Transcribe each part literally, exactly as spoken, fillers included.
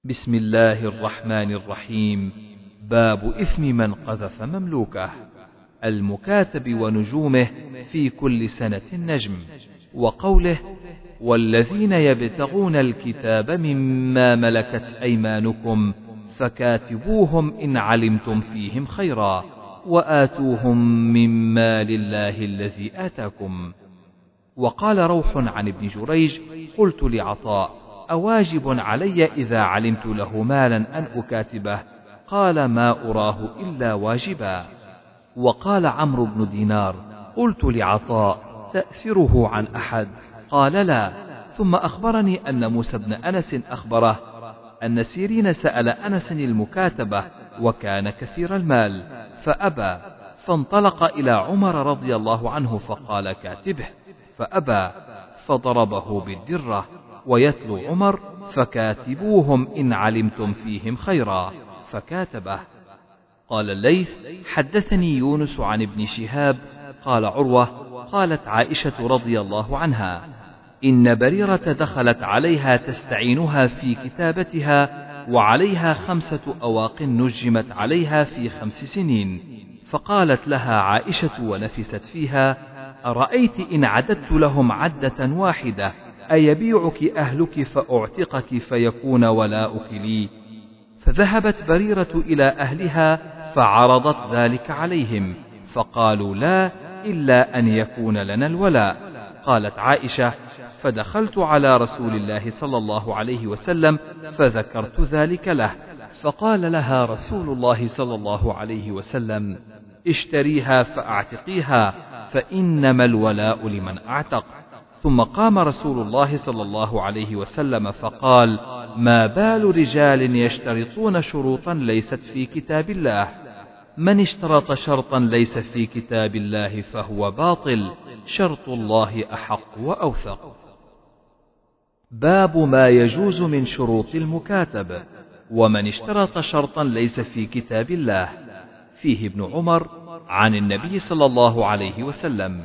بسم الله الرحمن الرحيم. باب إثم من قذف مملوكه. المكاتب ونجومه في كل سنة نجم. وقوله والذين يبتغون الكتاب مما ملكت أيمانكم فكاتبوهم إن علمتم فيهم خيرا وآتوهم من مال الله الذي آتاكم. وقال روح عن ابن جريج قلت لعطاء أواجب علي إذا علمت له مالا أن أكاتبه؟ قال ما أراه إلا واجبا. وقال عمرو بن دينار قلت لعطاء تأثره عن أحد؟ قال لا. ثم أخبرني أن موسى بن أنس أخبره أن سيرين سأل أنس المكاتبة وكان كثير المال فأبى، فانطلق إلى عمر رضي الله عنه فقال كاتبه فأبى، فضربه بالدرة. ويتلو عمر فكاتبوهم إن علمتم فيهم خيرا فكاتبه. قال الليث حدثني يونس عن ابن شهاب قال عروة قالت عائشة رضي الله عنها إن بريرة دخلت عليها تستعينها في كتابتها وعليها خمسة أواق نجمت عليها في خمس سنين، فقالت لها عائشة ونفست فيها أرأيت إن عددت لهم عدة واحدة أيبيعك أهلك فأعتقك فيكون ولاؤك لي؟ فذهبت بريرة إلى أهلها فعرضت ذلك عليهم فقالوا لا إلا أن يكون لنا الولاء. قالت عائشة فدخلت على رسول الله صلى الله عليه وسلم فذكرت ذلك له فقال لها رسول الله صلى الله عليه وسلم اشتريها فأعتقيها فإنما الولاء لمن أعتق. ثم قام رسول الله صلى الله عليه وسلم فقال ما بال رجال يشترطون شروطا ليست في كتاب الله؟ من اشترط شرطا ليس في كتاب الله فهو باطل، شرط الله أحق وأوثق. باب ما يجوز من شروط المكاتب. ومن اشترط شرطا ليس في كتاب الله. فيه ابن عمر عن النبي صلى الله عليه وسلم.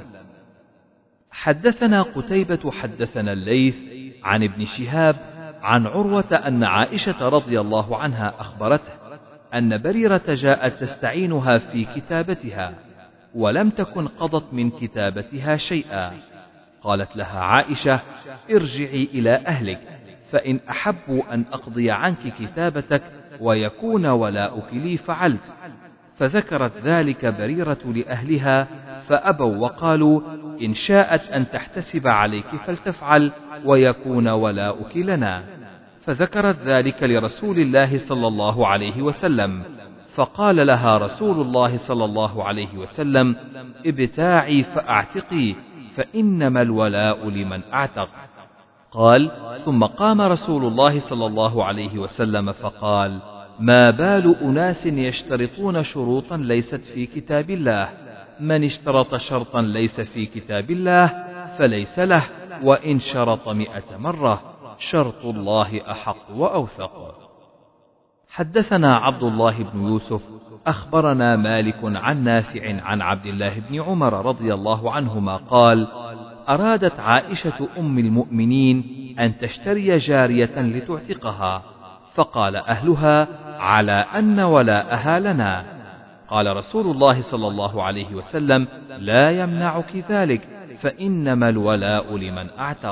حدثنا قتيبة حدثنا الليث عن ابن شهاب عن عروة أن عائشة رضي الله عنها أخبرته أن بريرة جاءت تستعينها في كتابتها ولم تكن قضت من كتابتها شيئا. قالت لها عائشة ارجعي إلى أهلك فإن أحبوا أن أقضي عنك كتابتك ويكون ولاؤك لي فعلت. فذكرت ذلك بريرة لأهلها فأبوا وقالوا إن شاءت أن تحتسب عليك فلتفعل ويكون ولاؤك لنا. فذكرت ذلك لرسول الله صلى الله عليه وسلم فقال لها رسول الله صلى الله عليه وسلم ابتاعي فأعتقي فإنما الولاء لمن أعتق. قال ثم قام رسول الله صلى الله عليه وسلم فقال ما بال أناس يشترطون شروطا ليست في كتاب الله؟ من اشترط شرطا ليس في كتاب الله فليس له وإن شرط مئة مرة، شرط الله أحق وأوثق. حدثنا عبد الله بن يوسف أخبرنا مالك عن نافع عن عبد الله بن عمر رضي الله عنهما قال أرادت عائشة أم المؤمنين أن تشتري جارية لتعتقها فقال أهلها على أن ولاءها لنا. قال رسول الله صلى الله عليه وسلم لا يمنعك ذلك فإنما الولاء لمن أعتق.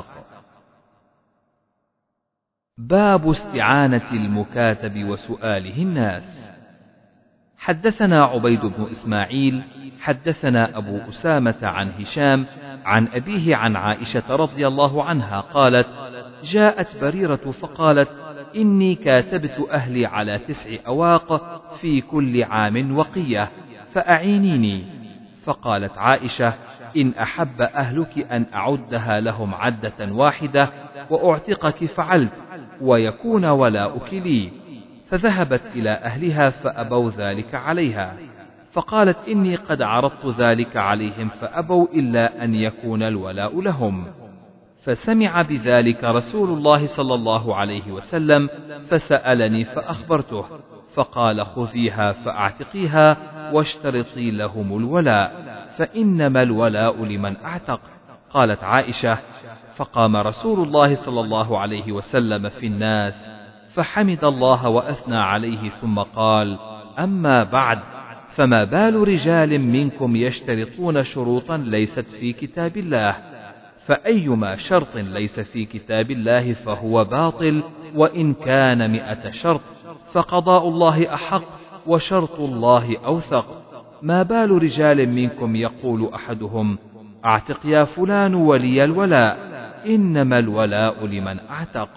باب استعانة المكاتب وسؤاله الناس. حدثنا عبيد بن إسماعيل حدثنا أبو أسامة عن هشام عن أبيه عن عائشة رضي الله عنها قالت جاءت بريرة فقالت إني كاتبت أهلي على تسع أواق في كل عام وقية فأعينيني. فقالت عائشة إن أحب أهلك أن أعدها لهم عدة واحدة وأعتقك فعلت ويكون ولاؤك لي. فذهبت إلى أهلها فأبوا ذلك عليها فقالت إني قد عرضت ذلك عليهم فأبوا إلا أن يكون الولاء لهم. فسمع بذلك رسول الله صلى الله عليه وسلم فسألني فأخبرته فقال خذيها فأعتقيها واشترطي لهم الولاء فإنما الولاء لمن أعتق. قالت عائشة فقام رسول الله صلى الله عليه وسلم في الناس فحمد الله وأثنى عليه ثم قال: أما بعد، فما بال رجال منكم يشترطون شروطا ليست في كتاب الله، فأيما شرط ليس في كتاب الله فهو باطل وإن كان مئة شرط، فقضاء الله أحق وشرط الله أوثق. ما بال رجال منكم يقول أحدهم: أعتق يا فلان ولي الولاء، إنما الولاء لمن أعتق.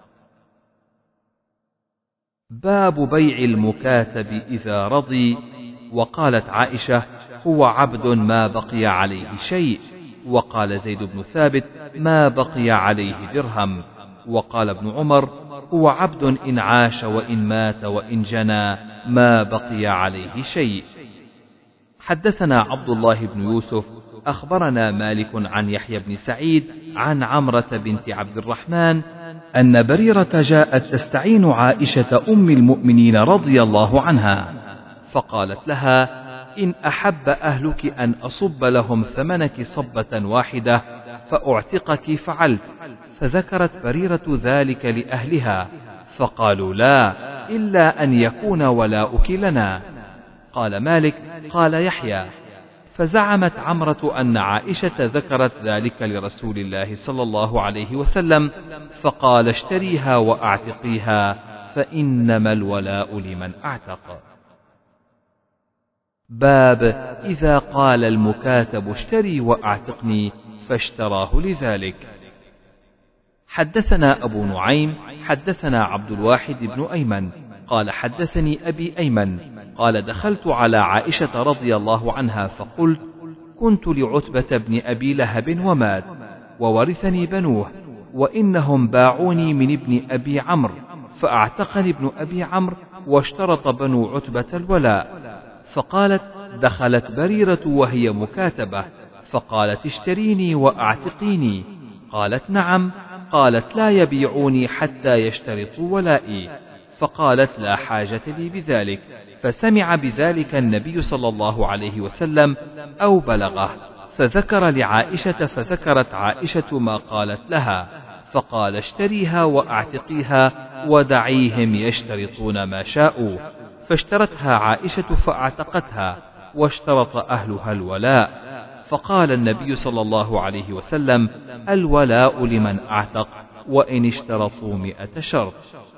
باب بيع المكاتب إذا رضي. وقالت عائشة: هو عبد ما بقي عليه شيء. وقال زيد بن ثابت: ما بقي عليه درهم. وقال ابن عمر: هو عبد إن عاش وإن مات وإن جنى ما بقي عليه شيء. حدثنا عبد الله بن يوسف أخبرنا مالك عن يحيى بن سعيد عن عمرة بنت عبد الرحمن أن بريرة جاءت تستعين عائشة أم المؤمنين رضي الله عنها، فقالت لها: إن أحب أهلك أن أصب لهم ثمنك صبة واحدة فأعتقك فعلت. فذكرت بريرة ذلك لأهلها، فقالوا: لا، إلا أن يكون ولاؤك لنا. قال مالك: قال يحيى: فزعمت عمرة أن عائشة ذكرت ذلك لرسول الله صلى الله عليه وسلم، فقال: اشتريها وأعتقيها، فإنما الولاء لمن أعتق. باب إذا قال المكاتب: اشتري وأعتقني، فاشتراه لذلك. حدثنا أبو نعيم حدثنا عبد الواحد بن أيمن قال: حدثني أبي أيمن قال: دخلت على عائشة رضي الله عنها فقلت: كنت لعتبة بن أبي لهب ومات، وورثني بنوه، وإنهم باعوني من ابن أبي عمرو، فأعتقني ابن أبي عمرو، واشترط بنو عتبة الولاء. فقالت: دخلت بريرة وهي مكاتبة، فقالت: اشتريني وأعتقيني. قالت: نعم. قالت: لا يبيعوني حتى يشترطوا ولائي. فقالت: لا حاجة لي بذلك. فسمع بذلك النبي صلى الله عليه وسلم أو بلغه، فذكر لعائشة، فذكرت عائشة ما قالت لها، فقال: اشتريها وأعتقيها ودعيهم يشترطون ما شاءوا. فاشترتها عائشة فأعتقتها، واشترط أهلها الولاء. فقال النبي صلى الله عليه وسلم: الولاء لمن أعتق، وإن اشترطوا مئة شرط.